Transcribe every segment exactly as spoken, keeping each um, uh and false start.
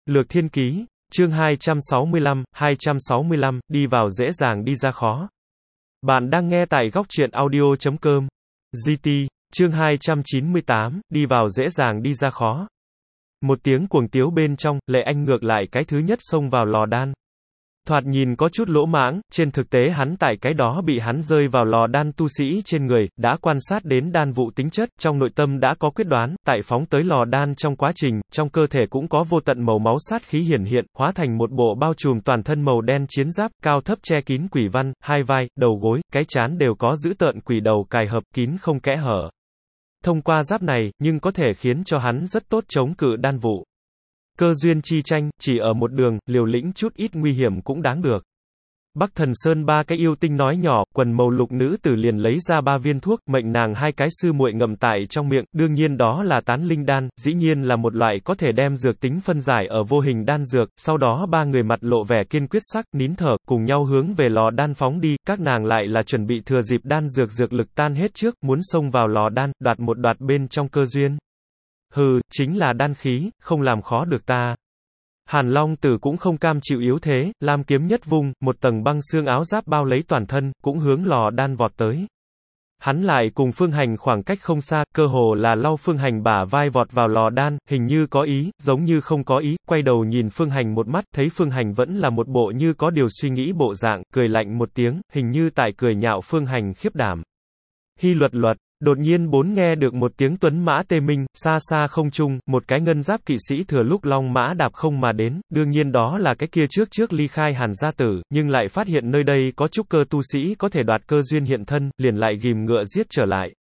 Lược Thiên Ký, chương hai trăm sáu mươi lăm, hai trăm sáu mươi lăm, đi vào dễ dàng đi ra khó. Bạn đang nghe tại góc truyện audio chấm com. giê tê, chương hai trăm chín mươi tám, đi vào dễ dàng đi ra khó. Một tiếng cuồng tiếu bên trong, Lệ Anh ngược lại cái thứ nhất xông vào lò đan. Thoạt nhìn có chút lỗ mãng, trên thực tế hắn tại cái đó bị hắn rơi vào lò đan tu sĩ trên người, đã quan sát đến đan vụ tính chất, trong nội tâm đã có quyết đoán, tại phóng tới lò đan trong quá trình, trong cơ thể cũng có vô tận màu máu sát khí hiển hiện, hóa thành một bộ bao trùm toàn thân màu đen chiến giáp, cao thấp che kín quỷ văn, hai vai, đầu gối, cái trán đều có giữ tợn quỷ đầu cài hợp kín không kẽ hở. Thông qua giáp này, nhưng có thể khiến cho hắn rất tốt chống cự đan vụ. Cơ duyên chi tranh, chỉ ở một đường, liều lĩnh chút ít nguy hiểm cũng đáng được. Bắc Thần Sơn ba cái yêu tinh nói nhỏ, quần màu lục nữ tử liền lấy ra ba viên thuốc, mệnh nàng hai cái sư muội ngậm tại trong miệng, đương nhiên đó là tán linh đan, dĩ nhiên là một loại có thể đem dược tính phân giải ở vô hình đan dược, sau đó ba người mặt lộ vẻ kiên quyết sắc, nín thở, cùng nhau hướng về lò đan phóng đi, các nàng lại là chuẩn bị thừa dịp đan dược dược lực tan hết trước, muốn xông vào lò đan, đoạt một đoạt bên trong cơ duyên. Hừ, chính là đan khí, không làm khó được ta. Hàn Long Tử cũng không cam chịu yếu thế, lam kiếm nhất vung, một tầng băng xương áo giáp bao lấy toàn thân, cũng hướng lò đan vọt tới. Hắn lại cùng Phương Hành khoảng cách không xa, cơ hồ là lau Phương Hành bả vai vọt vào lò đan, hình như có ý, giống như không có ý, quay đầu nhìn Phương Hành một mắt, thấy Phương Hành vẫn là một bộ như có điều suy nghĩ bộ dạng, cười lạnh một tiếng, hình như tại cười nhạo Phương Hành khiếp đảm. Hi luật luật. Đột nhiên bốn nghe được một tiếng tuấn mã tê minh, xa xa không trung, một cái ngân giáp kỵ sĩ thừa lúc long mã đạp không mà đến, đương nhiên đó là cái kia trước trước ly khai Hàn gia tử, nhưng lại phát hiện nơi đây có trúc cơ tu sĩ có thể đoạt cơ duyên hiện thân, liền lại ghim ngựa giết trở lại.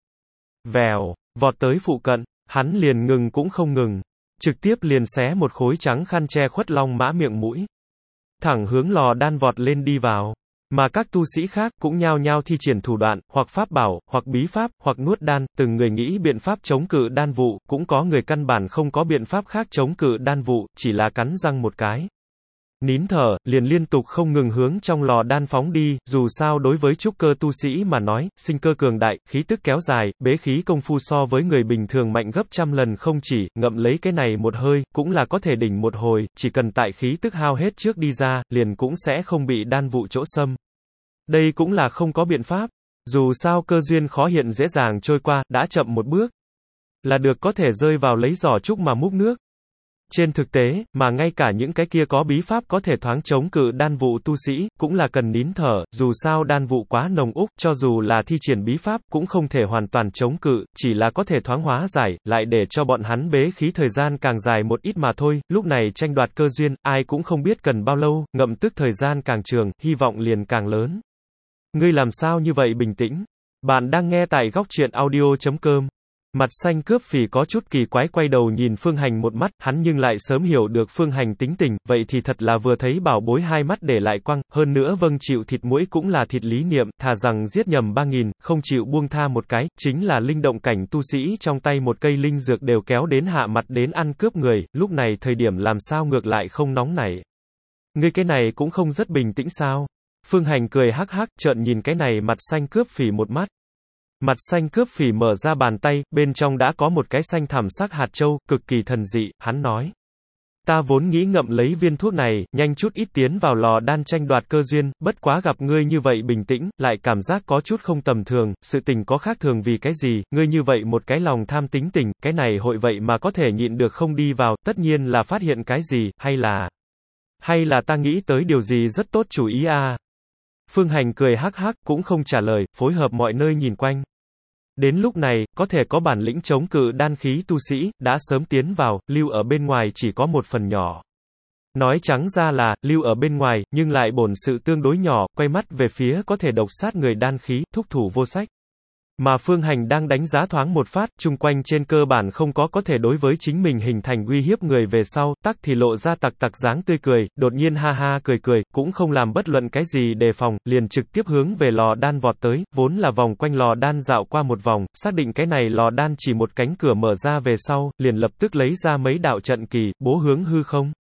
Vèo, vọt tới phụ cận, hắn liền ngừng cũng không ngừng, trực tiếp liền xé một khối trắng khăn che khuất long mã miệng mũi. Thẳng hướng lò đan vọt lên đi vào. Mà các tu sĩ khác cũng nhao nhao thi triển thủ đoạn, hoặc pháp bảo, hoặc bí pháp, hoặc nuốt đan, từng người nghĩ biện pháp chống cự đan vụ, cũng có người căn bản không có biện pháp khác chống cự đan vụ, chỉ là cắn răng một cái. Nín thở, liền liên tục không ngừng hướng trong lò đan phóng đi, dù sao đối với trúc cơ tu sĩ mà nói, sinh cơ cường đại, khí tức kéo dài, bế khí công phu so với người bình thường mạnh gấp trăm lần không chỉ, ngậm lấy cái này một hơi, cũng là có thể đỉnh một hồi, chỉ cần tại khí tức hao hết trước đi ra, liền cũng sẽ không bị đan vụ chỗ xâm. Đây cũng là không có biện pháp, dù sao cơ duyên khó hiện dễ dàng trôi qua, đã chậm một bước, là được có thể rơi vào lấy giỏ trúc mà múc nước. Trên thực tế, mà ngay cả những cái kia có bí pháp có thể thoáng chống cự đan vụ tu sĩ, cũng là cần nín thở, dù sao đan vụ quá nồng úc, cho dù là thi triển bí pháp, cũng không thể hoàn toàn chống cự, chỉ là có thể thoáng hóa giải, lại để cho bọn hắn bế khí thời gian càng dài một ít mà thôi, lúc này tranh đoạt cơ duyên, ai cũng không biết cần bao lâu, ngậm tức thời gian càng trường, hy vọng liền càng lớn. Ngươi làm sao như vậy bình tĩnh? Bạn đang nghe tại góc truyện audio chấm com. Mặt xanh cướp phỉ có chút kỳ quái quay đầu nhìn Phương Hành một mắt, hắn nhưng lại sớm hiểu được Phương Hành tính tình, vậy thì thật là vừa thấy bảo bối hai mắt để lại quăng, hơn nữa vâng chịu thịt mũi cũng là thịt lý niệm, thà rằng giết nhầm ba nghìn, không chịu buông tha một cái, chính là linh động cảnh tu sĩ trong tay một cây linh dược đều kéo đến hạ mặt đến ăn cướp người, lúc này thời điểm làm sao ngược lại không nóng nảy. Ngươi cái này cũng không rất bình tĩnh sao? Phương Hành cười hắc hắc, trợn nhìn cái này mặt xanh cướp phỉ một mắt. Mặt xanh cướp phỉ mở ra bàn tay, bên trong đã có một cái xanh thẳm sắc hạt châu, cực kỳ thần dị, hắn nói. Ta vốn nghĩ ngậm lấy viên thuốc này, nhanh chút ít tiến vào lò đan tranh đoạt cơ duyên, bất quá gặp ngươi như vậy bình tĩnh, lại cảm giác có chút không tầm thường, sự tình có khác thường vì cái gì, ngươi như vậy một cái lòng tham tính tình, cái này hội vậy mà có thể nhịn được không đi vào, tất nhiên là phát hiện cái gì, hay là... Hay là ta nghĩ tới điều gì rất tốt chủ ý à? Phương Hành cười hắc hắc, cũng không trả lời, phối hợp mọi nơi nhìn quanh. Đến lúc này, có thể có bản lĩnh chống cự đan khí tu sĩ, đã sớm tiến vào, lưu ở bên ngoài chỉ có một phần nhỏ. Nói trắng ra là, lưu ở bên ngoài, nhưng lại bổn sự tương đối nhỏ, quay mắt về phía có thể độc sát người đan khí, thúc thủ vô sách. Mà Phương Hành đang đánh giá thoáng một phát, chung quanh trên cơ bản không có có thể đối với chính mình hình thành uy hiếp người về sau, tắc thì lộ ra tặc tặc dáng tươi cười, đột nhiên ha ha cười cười, cũng không làm bất luận cái gì đề phòng, liền trực tiếp hướng về lò đan vọt tới, vốn là vòng quanh lò đan dạo qua một vòng, xác định cái này lò đan chỉ một cánh cửa mở ra về sau, liền lập tức lấy ra mấy đạo trận kỳ, bố hướng hư không.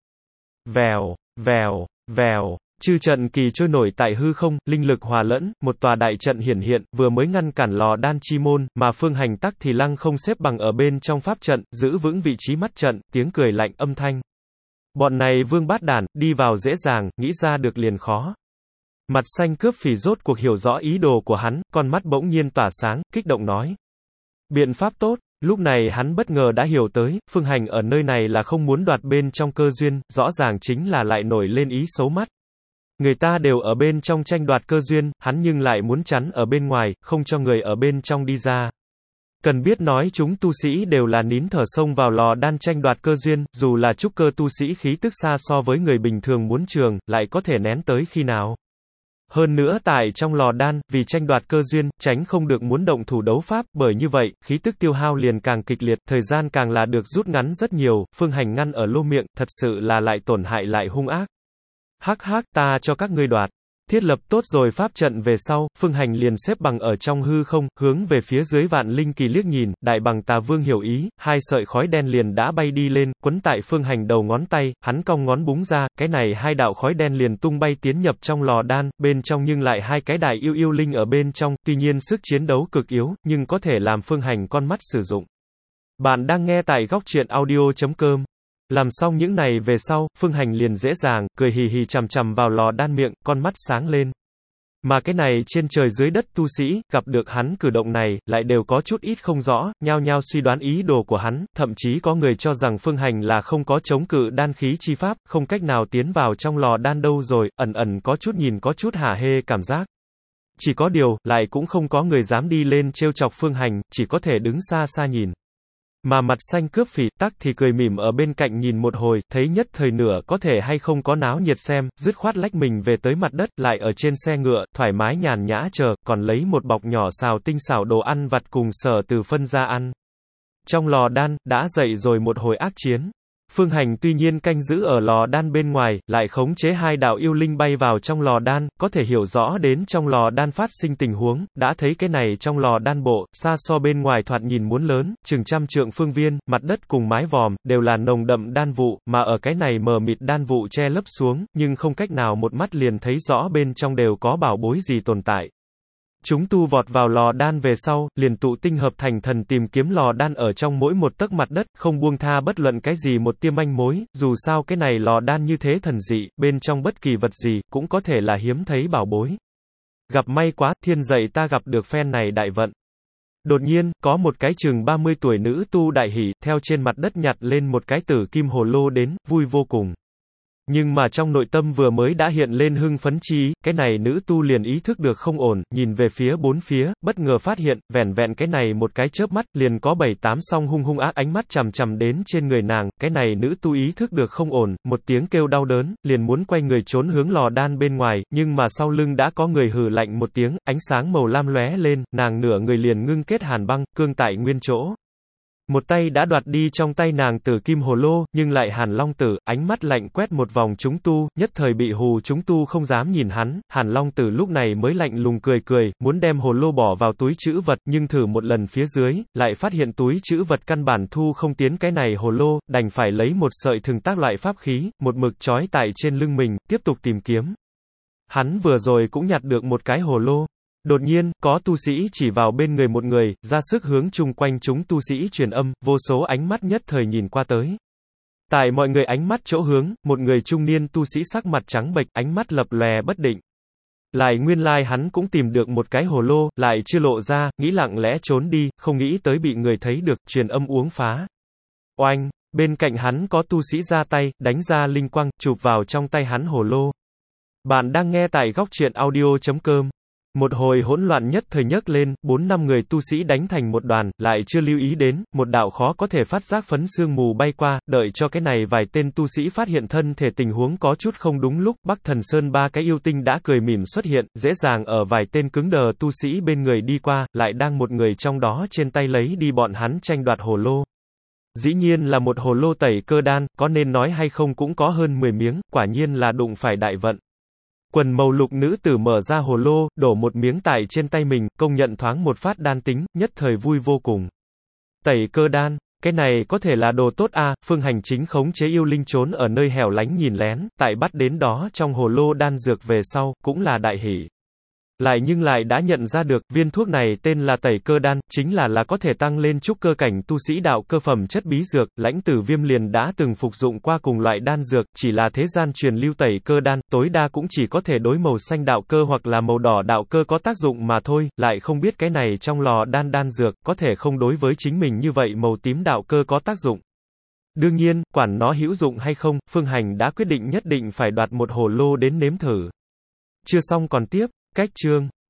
Vèo, vèo, vèo. Chư trận kỳ trôi nổi tại hư không, linh lực hòa lẫn, một tòa đại trận hiển hiện, vừa mới ngăn cản lò đan chi môn, mà Phương Hành tắc thì lăng không xếp bằng ở bên trong pháp trận, giữ vững vị trí mắt trận, tiếng cười lạnh âm thanh. Bọn này vương bát đản, đi vào dễ dàng, nghĩ ra được liền khó. Mặt xanh cướp phỉ rốt cuộc hiểu rõ ý đồ của hắn, con mắt bỗng nhiên tỏa sáng, kích động nói. Biện pháp tốt. Lúc này hắn bất ngờ đã hiểu tới, Phương Hành ở nơi này là không muốn đoạt bên trong cơ duyên, rõ ràng chính là lại nổi lên ý xấu mắt. Người ta đều ở bên trong tranh đoạt cơ duyên, hắn nhưng lại muốn chắn ở bên ngoài, không cho người ở bên trong đi ra. Cần biết nói chúng tu sĩ đều là nín thở xông vào lò đan tranh đoạt cơ duyên, dù là trúc cơ tu sĩ khí tức xa so với người bình thường muốn trường, lại có thể nén tới khi nào. Hơn nữa tại trong lò đan, vì tranh đoạt cơ duyên, tránh không được muốn động thủ đấu pháp, bởi như vậy, khí tức tiêu hao liền càng kịch liệt, thời gian càng là được rút ngắn rất nhiều, Phương Hành ngăn ở lô miệng, thật sự là lại tổn hại lại hung ác. Hắc hắc, ta cho các ngươi đoạt. Thiết lập tốt rồi pháp trận về sau, Phương Hành liền xếp bằng ở trong hư không, hướng về phía dưới Vạn Linh Kỳ liếc nhìn, đại bằng Tà Vương hiểu ý, hai sợi khói đen liền đã bay đi lên, quấn tại Phương Hành đầu ngón tay, hắn cong ngón búng ra, cái này hai đạo khói đen liền tung bay tiến nhập trong lò đan, bên trong nhưng lại hai cái đại yêu yêu linh ở bên trong, tuy nhiên sức chiến đấu cực yếu, nhưng có thể làm Phương Hành con mắt sử dụng. Bạn đang nghe tại góc truyện audio chấm com. Làm xong những này về sau, Phương Hành liền dễ dàng, cười hì hì chằm chằm vào lò đan miệng, con mắt sáng lên. Mà cái này trên trời dưới đất tu sĩ, gặp được hắn cử động này, lại đều có chút ít không rõ, nhao nhao suy đoán ý đồ của hắn, thậm chí có người cho rằng Phương Hành là không có chống cự đan khí chi pháp, không cách nào tiến vào trong lò đan đâu rồi, ẩn ẩn có chút nhìn có chút hả hê cảm giác. Chỉ có điều, lại cũng không có người dám đi lên trêu chọc Phương Hành, chỉ có thể đứng xa xa nhìn. Mà mặt xanh cướp phỉ tắc thì cười mỉm ở bên cạnh nhìn một hồi, thấy nhất thời nửa có thể hay không có náo nhiệt xem, dứt khoát lách mình về tới mặt đất, lại ở trên xe ngựa, thoải mái nhàn nhã chờ, còn lấy một bọc nhỏ xào tinh xảo đồ ăn vặt cùng Sở Từ phân ra ăn. Trong lò đan, đã dậy rồi một hồi ác chiến. Phương Hành tuy nhiên canh giữ ở lò đan bên ngoài, lại khống chế hai đạo yêu linh bay vào trong lò đan, có thể hiểu rõ đến trong lò đan phát sinh tình huống, đã thấy cái này trong lò đan bộ, xa so bên ngoài thoạt nhìn muốn lớn, chừng trăm trượng phương viên, mặt đất cùng mái vòm, đều là nồng đậm đan vụ, mà ở cái này mờ mịt đan vụ che lấp xuống, nhưng không cách nào một mắt liền thấy rõ bên trong đều có bảo bối gì tồn tại. Chúng tu vọt vào lò đan về sau, liền tụ tinh hợp thành thần tìm kiếm lò đan ở trong mỗi một tấc mặt đất, không buông tha bất luận cái gì một tia manh mối, dù sao cái này lò đan như thế thần dị, bên trong bất kỳ vật gì, cũng có thể là hiếm thấy bảo bối. Gặp may quá, thiên dạy ta gặp được phen này đại vận. Đột nhiên, có một cái chừng ba mươi tuổi nữ tu đại hỉ, theo trên mặt đất nhặt lên một cái tử kim hồ lô đến, vui vô cùng. Nhưng mà trong nội tâm vừa mới đã hiện lên hưng phấn chi ý, cái này nữ tu liền ý thức được không ổn, nhìn về phía bốn phía, bất ngờ phát hiện, vẻn vẹn cái này một cái chớp mắt, liền có bảy tám song hung hung ác ánh mắt chằm chằm đến trên người nàng, cái này nữ tu ý thức được không ổn, một tiếng kêu đau đớn, liền muốn quay người trốn hướng lò đan bên ngoài, nhưng mà sau lưng đã có người hừ lạnh một tiếng, ánh sáng màu lam lóe lên, nàng nửa người liền ngưng kết hàn băng, cương tại nguyên chỗ. Một tay đã đoạt đi trong tay nàng tử kim hồ lô, nhưng lại Hàn Long Tử, ánh mắt lạnh quét một vòng chúng tu, nhất thời bị hù chúng tu không dám nhìn hắn, Hàn Long Tử lúc này mới lạnh lùng cười cười, muốn đem hồ lô bỏ vào túi trữ vật, nhưng thử một lần phía dưới, lại phát hiện túi trữ vật căn bản thu không tiến cái này hồ lô, đành phải lấy một sợi thừng tác loại pháp khí, một mực trói tại trên lưng mình, tiếp tục tìm kiếm. Hắn vừa rồi cũng nhặt được một cái hồ lô. Đột nhiên, có tu sĩ chỉ vào bên người một người, ra sức hướng chung quanh chúng tu sĩ truyền âm, vô số ánh mắt nhất thời nhìn qua tới. Tại mọi người ánh mắt chỗ hướng, một người trung niên tu sĩ sắc mặt trắng bệch, ánh mắt lập lòe bất định. Lại nguyên lai hắn cũng tìm được một cái hồ lô, lại chưa lộ ra, nghĩ lặng lẽ trốn đi, không nghĩ tới bị người thấy được, truyền âm uống phá. Oanh, bên cạnh hắn có tu sĩ ra tay, đánh ra linh quang, chụp vào trong tay hắn hồ lô. Bạn đang nghe tại góc truyện audio chấm com. Một hồi hỗn loạn nhất thời nhấc lên, bốn năm người tu sĩ đánh thành một đoàn, lại chưa lưu ý đến, một đạo khó có thể phát giác phấn sương mù bay qua, đợi cho cái này vài tên tu sĩ phát hiện thân thể tình huống có chút không đúng lúc, Bắc Thần Sơn ba cái yêu tinh đã cười mỉm xuất hiện, dễ dàng ở vài tên cứng đờ tu sĩ bên người đi qua, lại đang một người trong đó trên tay lấy đi bọn hắn tranh đoạt hồ lô. Dĩ nhiên là một hồ lô tẩy cơ đan, có nên nói hay không cũng có hơn mười miếng, quả nhiên là đụng phải đại vận. Quần màu lục nữ tử mở ra hồ lô, đổ một miếng tại trên tay mình, công nhận thoáng một phát đan tính, nhất thời vui vô cùng. Tẩy cơ đan, cái này có thể là đồ tốt à, Phương Hành chính khống chế yêu linh trốn ở nơi hẻo lánh nhìn lén, tại bắt đến đó trong hồ lô đan dược về sau, cũng là đại hỷ. Lại nhưng lại đã nhận ra được, viên thuốc này tên là tẩy cơ đan, chính là là có thể tăng lên trúc cơ cảnh tu sĩ đạo cơ phẩm chất bí dược, Lãnh Tử Viêm liền đã từng phục dụng qua cùng loại đan dược, chỉ là thế gian truyền lưu tẩy cơ đan, tối đa cũng chỉ có thể đối màu xanh đạo cơ hoặc là màu đỏ đạo cơ có tác dụng mà thôi, lại không biết cái này trong lò đan đan dược, có thể không đối với chính mình như vậy màu tím đạo cơ có tác dụng. Đương nhiên, quản nó hữu dụng hay không, Phương Hành đã quyết định nhất định phải đoạt một hồ lô đến nếm thử. Chưa xong còn tiếp, cách chương